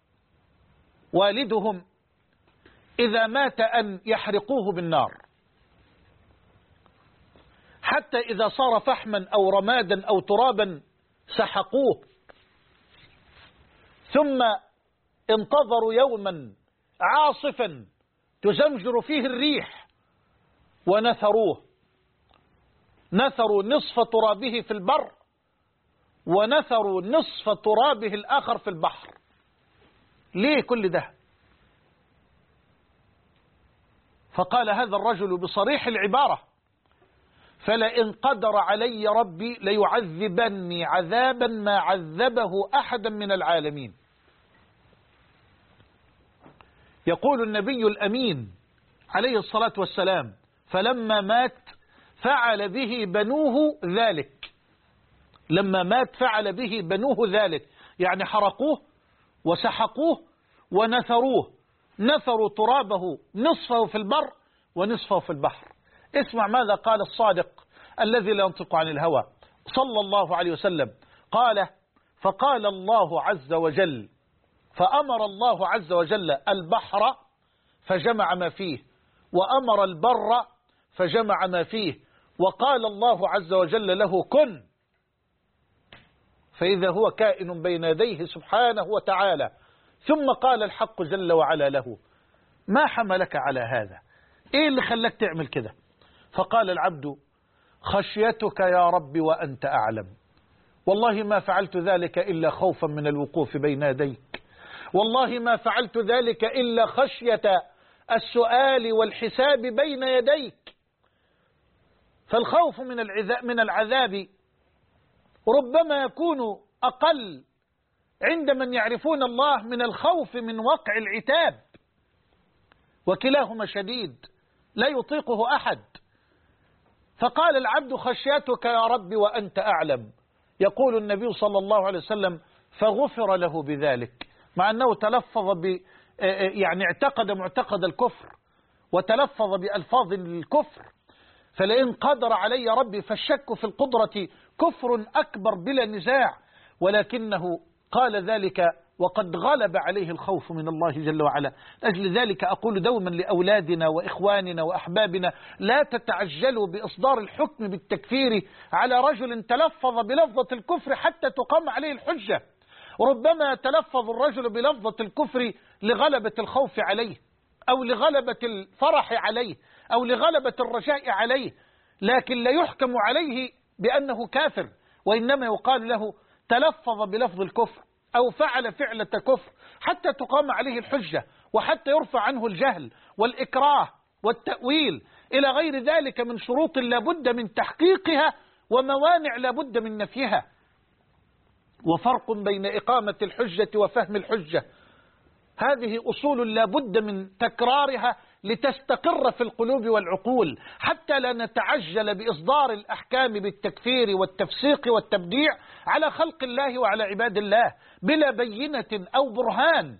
والدهم إذا مات أن يحرقوه بالنار، حتى إذا صار فحما أو رمادا أو ترابا سحقوه، ثم انتظروا يوما عاصفا تزمجر فيه الريح ونثروه. نثروا نصف ترابه في البر ونثروا نصف ترابه الآخر في البحر. ليه كل ده؟ فقال هذا الرجل بصريح العبارة: فلئن قدر علي ربي ليعذبني عذابا ما عذبه أحدا من العالمين. يقول النبي الأمين عليه الصلاة والسلام: فلما مات فعل به بنوه ذلك. لما مات فعل به بنوه ذلك، يعني حرقوه وسحقوه ونثروه. نثروا ترابه نصفه في البر ونصفه في البحر. اسمع ماذا قال الصادق الذي لا ينطق عن الهوى صلى الله عليه وسلم. قال: فقال الله عز وجل، فأمر الله عز وجل البحر فجمع ما فيه، وأمر البر فجمع ما فيه، وقال الله عز وجل له كن، فإذا هو كائن بين يديه سبحانه وتعالى. ثم قال الحق جل وعلا له: ما حملك على هذا؟ إيه اللي خلاك تعمل كده؟ فقال العبد: خشيتك يا رب وأنت أعلم، والله ما فعلت ذلك إلا خوفا من الوقوف بين يديك، والله ما فعلت ذلك إلا خشية السؤال والحساب بين يديك. فالخوف من العذاب ربما يكون أقل عند من يعرفون الله من الخوف من وقع العتاب، وكلاهما شديد لا يطيقه أحد. فقال العبد خشيتك يا رب وأنت أعلم. يقول النبي صلى الله عليه وسلم فغفر له بذلك، مع أنه تلفظ يعني اعتقد معتقد الكفر وتلفظ بألفاظ الكفر. فلئن قدر علي ربي فالشك في القدرة كفر أكبر بلا نزاع، ولكنه قال ذلك وقد غلب عليه الخوف من الله جل وعلا. أجل ذلك أقول دوما لأولادنا وإخواننا وأحبابنا لا تتعجلوا بإصدار الحكم بالتكفير على رجل تلفظ بلفظة الكفر حتى تقام عليه الحجة. ربما يتلفظ الرجل بلفظة الكفر لغلبة الخوف عليه، أو لغلبة الفرح عليه، أو لغلبة الرجاء عليه، لكن لا يحكم عليه بأنه كافر، وإنما يقال له تلفظ بلفظ الكفر أو فعل فعلة كفر حتى تقام عليه الحجة، وحتى يرفع عنه الجهل والإكراه والتأويل إلى غير ذلك من شروط لابد من تحقيقها وموانع لابد من نفيها. وفرق بين إقامة الحجة وفهم الحجة، هذه أصول لابد من تكرارها لتستقر في القلوب والعقول، حتى لا نتعجل بإصدار الأحكام بالتكفير والتفسيق والتبديع على خلق الله وعلى عباد الله بلا بينة أو برهان.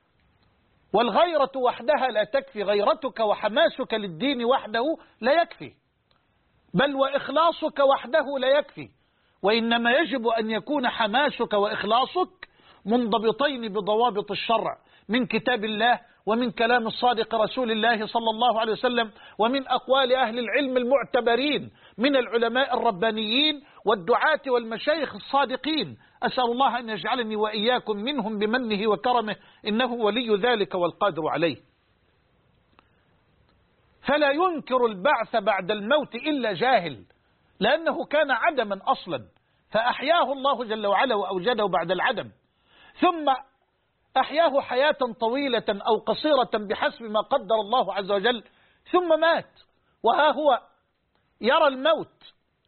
والغيرة وحدها لا تكفي، غيرتك وحماسك للدين وحده لا يكفي، بل وإخلاصك وحده لا يكفي، وإنما يجب أن يكون حماسك وإخلاصك منضبطين بضوابط الشرع من كتاب الله ومن كلام الصادق رسول الله صلى الله عليه وسلم، ومن أقوال أهل العلم المعتبرين من العلماء الربانيين والدعاة والمشايخ الصادقين. أسأل الله أن يجعلني وإياكم منهم بمنه وكرمه، إنه ولي ذلك والقادر عليه. فلا ينكر البعث بعد الموت إلا جاهل، لأنه كان عدما أصلا فأحياه الله جل وعلا وأوجده بعد العدم، ثم أحياه حياة طويلة أو قصيرة بحسب ما قدر الله عز وجل، ثم مات، وها هو يرى الموت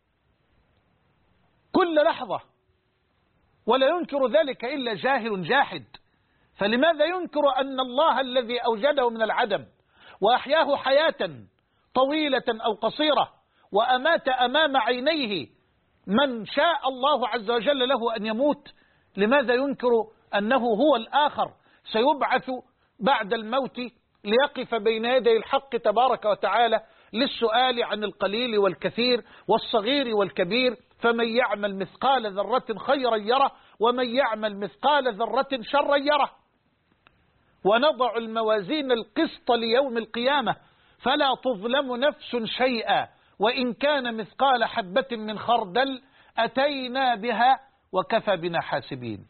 كل لحظة، ولا ينكر ذلك إلا جاهل جاحد. فلماذا ينكر أن الله الذي أوجده من العدم وأحياه حياة طويلة أو قصيرة وأمات أمام عينيه من شاء الله عز وجل له أن يموت، لماذا ينكر أنه هو الآخر سيبعث بعد الموت ليقف بين يدي الحق تبارك وتعالى للسؤال عن القليل والكثير والصغير والكبير؟ فمن يعمل مثقال ذرة خيرا يره، ومن يعمل مثقال ذرة شرا يره. ونضع الموازين القسط ليوم القيامة فلا تظلم نفس شيئا وإن كان مثقال حبة من خردل أتينا بها وكفى بنا حاسبين.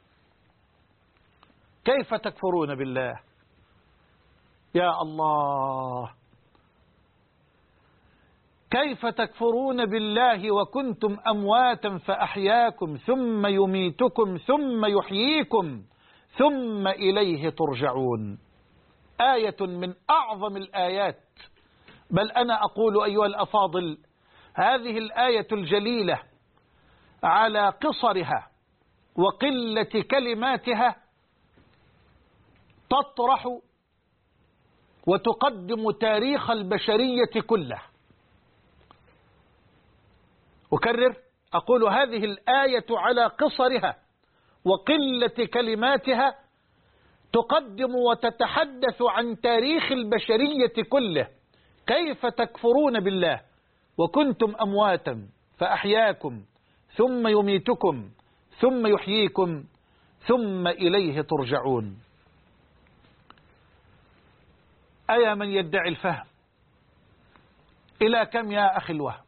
كيف تكفرون بالله يا الله؟ كيف تكفرون بالله وكنتم أمواتا فأحياكم ثم يميتكم ثم يحييكم ثم إليه ترجعون. آية من أعظم الآيات، بل أنا أقول أيها الأفاضل هذه الآية الجليلة على قصرها وقلة كلماتها تطرح وتقدم تاريخ البشرية كله. أكرر، أقول هذه الآية على قصرها وقلة كلماتها تقدم وتتحدث عن تاريخ البشرية كله. كيف تكفرون بالله وكنتم أمواتا فأحياكم ثم يميتكم ثم يحييكم ثم إليه ترجعون. أيا من يدعي الفهم، إلى كم يا أخي الوهم؟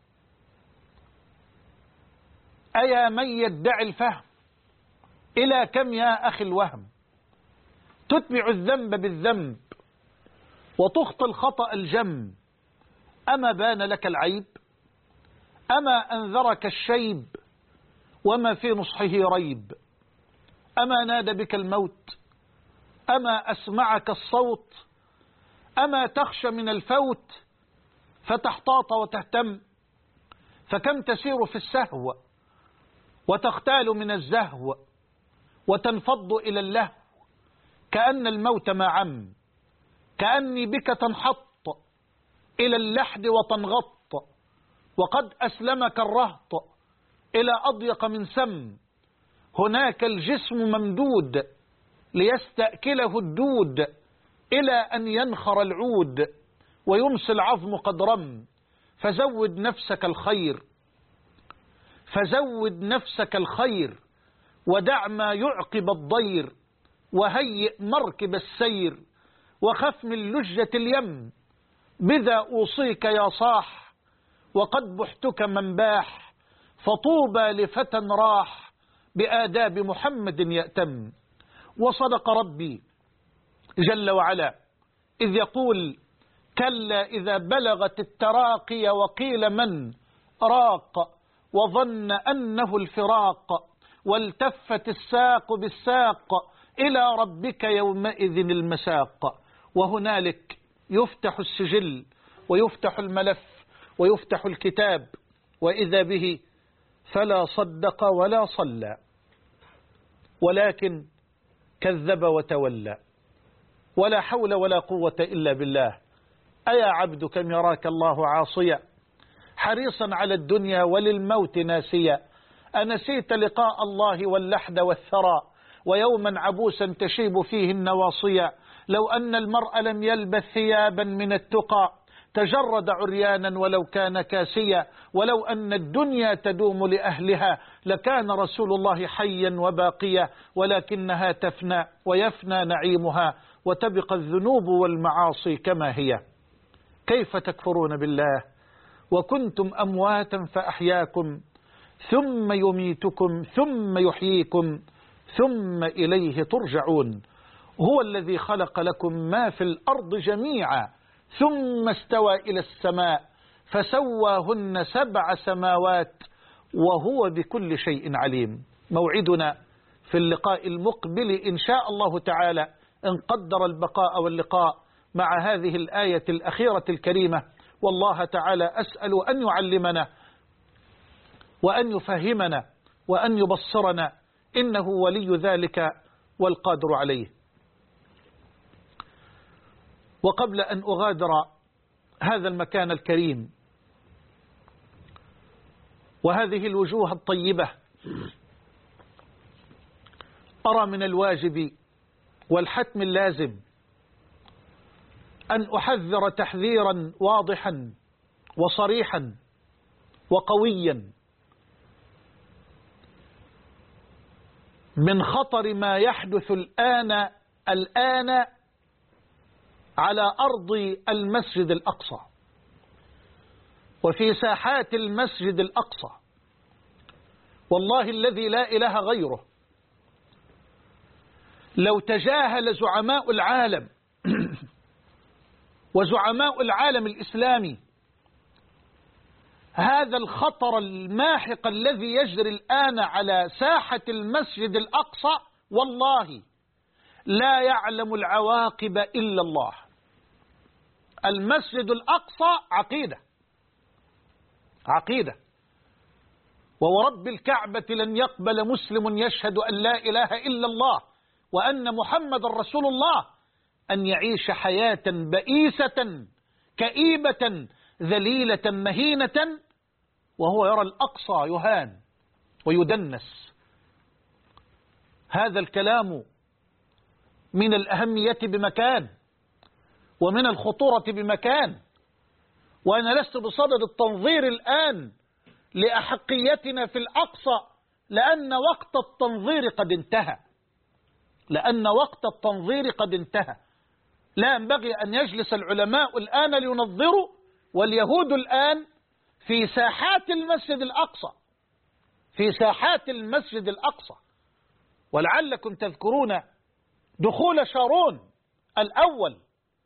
أيا من يدعي الفهم، إلى كم يا أخي الوهم؟ تتبع الذنب بالذنب وتخطي الخطأ الجم. أما بان لك العيب؟ أما أنذرك الشيب وما في نصحه ريب؟ أما نادى بك الموت؟ أما أسمعك الصوت؟ أما تخشى من الفوت فتحتاط وتهتم؟ فكم تسير في السهو وتختال من الزهو وتنفض إلى اللهو، كأن الموت ما عم، كأني بك تنحط إلى اللحد وتنغط، وقد أسلمك الرهط إلى أضيق من سم، هناك الجسم ممدود ليستأكله الدود، إلى أن ينخر العود ويمسي العظم قد رم، فزود نفسك الخير، فزود نفسك الخير، ودع ما يعقب الضير، وهيئ مركب السير، وخف من لجة اليم، بذا أوصيك يا صاح، وقد بحتك من باح، فطوبى لفتى راح بآداب محمد يأتم. وصدق ربي جل وعلا إذ يقول: كلا إذا بلغت التراقي وقيل من راق، وظن أنه الفراق، والتفت الساق بالساق، إلى ربك يومئذ المساق. وهنالك يفتح السجل ويفتح الملف ويفتح الكتاب، وإذا به فلا صدق ولا صلى، ولكن كذب وتولى. ولا حول ولا قوة إلا بالله. أيا عبد كم يراك الله عاصيا، حريصا على الدنيا وللموت ناسيا، أنسيت لقاء الله واللحد والثرى، ويوما عبوسا تشيب فيه النواصيا. لو أن المرء لم يلبث ثيابا من التقى، تجرد عريانا ولو كان كاسيا. ولو أن الدنيا تدوم لأهلها، لكان رسول الله حيا وباقيا، ولكنها تفنى ويفنى نعيمها، وتبقى الذنوب والمعاصي كما هي. كيف تكفرون بالله وكنتم أمواتا فأحياكم، ثم يميتكم ثم يحييكم، ثم إليه ترجعون. هو الذي خلق لكم ما في الأرض جميعا، ثم استوى إلى السماء فسواهن 7 سماوات، وهو بكل شيء عليم. موعدنا في اللقاء المقبل إن شاء الله تعالى، إن قدر البقاء واللقاء، مع هذه الآية الأخيرة الكريمة. والله تعالى أسأل أن يعلمنا وأن يفهمنا وأن يبصرنا، إنه ولي ذلك والقادر عليه. وقبل أن أغادر هذا المكان الكريم وهذه الوجوه الطيبة، أرى من الواجب والحتم اللازم أن أحذر تحذيرا واضحا وصريحا وقويا من خطر ما يحدث الآن على أرض المسجد الأقصى وفي ساحات المسجد الأقصى. والله الذي لا إله غيره، لو تجاهل زعماء العالم وزعماء العالم الإسلامي هذا الخطر الماحق الذي يجري الآن على ساحة المسجد الأقصى، والله لا يعلم العواقب إلا الله. المسجد الأقصى عقيدة، وورب الكعبة لن يقبل مسلم يشهد أن لا إله إلا الله وأن محمد رسول الله أن يعيش حياة بئيسة كئيبة ذليلة مهينة وهو يرى الأقصى يهان ويدنس. هذا الكلام من الأهمية بمكان ومن الخطورة بمكان، وأنا لست بصدد التنظير الآن لأحقيتنا في الأقصى، لأن وقت التنظير قد انتهى. لا ينبغي أن يجلس العلماء الآن لينظروا واليهود الآن في ساحات المسجد الأقصى. ولعلكم تذكرون دخول شارون الأول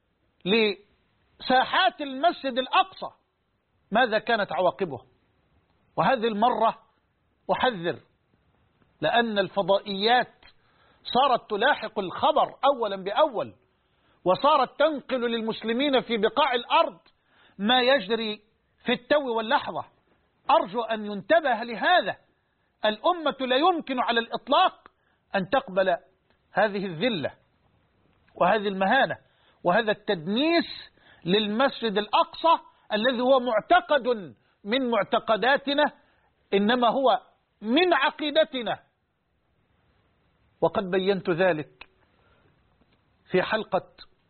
لساحات المسجد الأقصى، ماذا كانت عواقبه؟ وهذه المرة أحذر، لأن الفضائيات صارت تلاحق الخبر أولا بأول، وصارت تنقل للمسلمين في بقاع الأرض ما يجري في التو واللحظة. أرجو أن ينتبه لهذا، الأمة لا يمكن على الإطلاق أن تقبل هذه الذلة وهذه المهانة وهذا التدنيس للمسجد الأقصى الذي هو معتقد من معتقداتنا، إنما هو من عقيدتنا. وقد بينت ذلك في حلقة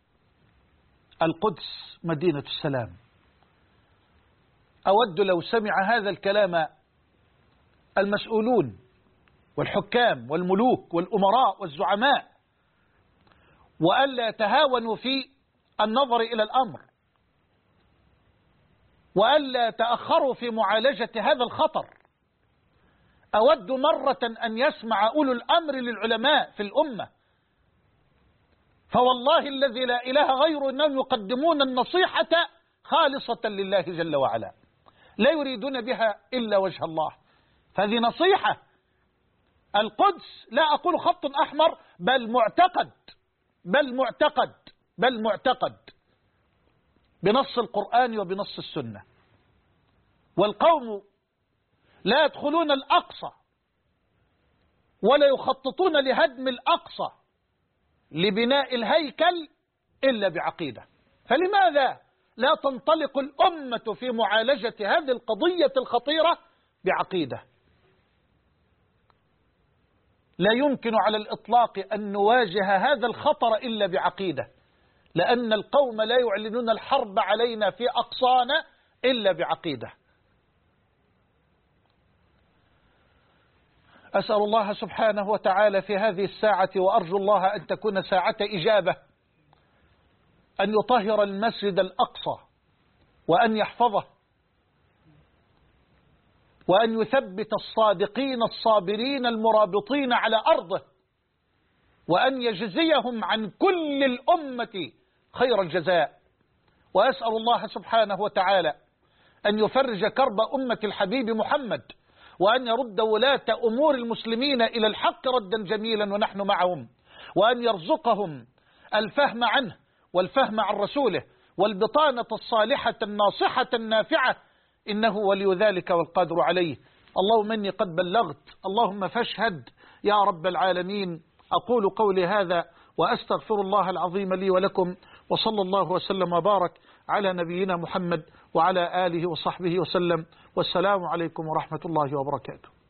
القدس مدينة السلام. أود لو سمع هذا الكلام المسؤولون والحكام والملوك والأمراء والزعماء، وألا يتهاونوا في النظر إلى الأمر، وألا يتأخروا في معالجة هذا الخطر. أود مرة أن يسمع أولو الأمر للعلماء في الأمة، فوالله الذي لا إله غيره أنهم يقدمون النصيحة خالصة لله جل وعلا، لا يريدون بها إلا وجه الله. فهذه نصيحة. القدس لا أقول خط أحمر، بل معتقد بنص القرآن وبنص السنة. والقوم لا يدخلون الأقصى ولا يخططون لهدم الأقصى لبناء الهيكل إلا بعقيدة. فلماذا لا تنطلق الأمة في معالجة هذه القضية الخطيرة بعقيدة؟ لا يمكن على الإطلاق أن نواجه هذا الخطر إلا بعقيدة، لأن القوم لا يعلنون الحرب علينا في أقصانا إلا بعقيدة. أسأل الله سبحانه وتعالى في هذه الساعة، وأرجو الله أن تكون ساعة إجابة، أن يطهر المسجد الأقصى وأن يحفظه، وأن يثبت الصادقين الصابرين المرابطين على أرضه، وأن يجزيهم عن كل الأمة خير الجزاء. وأسأل الله سبحانه وتعالى أن يفرج كرب أمة الحبيب محمد، وأن يرد ولاة أمور المسلمين إلى الحق ردا جميلا ونحن معهم، وأن يرزقهم الفهم عنه والفهم عن رسوله والبطانة الصالحة الناصحة النافعة، إنه ولي ذلك والقادر عليه. اللهم إني قد بلغت، اللهم فاشهد يا رب العالمين. أقول قولي هذا وأستغفر الله العظيم لي ولكم، وصلى الله وسلم وبارك على نبينا محمد وعلى آله وصحبه وسلم، والسلام عليكم ورحمة الله وبركاته.